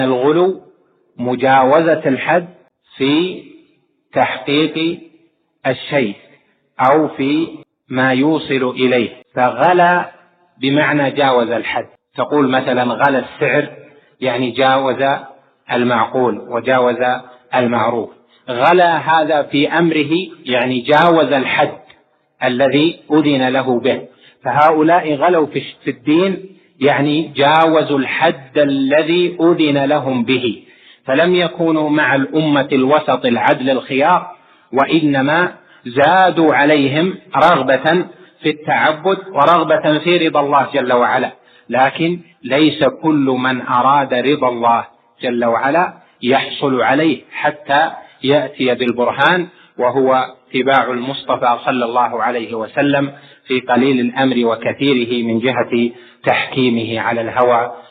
الغلو مجاوزة الحد في تحقيق الشيء أو في ما يوصل إليه، فغلا بمعنى جاوز الحد. تقول مثلا غلا السعر يعني جاوز المعقول وجاوز المعروف. غلا هذا في أمره يعني جاوز الحد الذي أذن له به. فهؤلاء غلوا في الدين يعني جاوزوا الحد الذي أذن لهم به، فلم يكونوا مع الأمة الوسط العدل الخيار، وإنما زادوا عليهم رغبة في التعبد ورغبة في رضا الله جل وعلا. لكن ليس كل من أراد رضا الله جل وعلا يحصل عليه حتى يأتي بالبرهان، وهو اتباع المصطفى صلى الله عليه وسلم في قليل الأمر وكثيره من جهة تحكيمه على الهوى.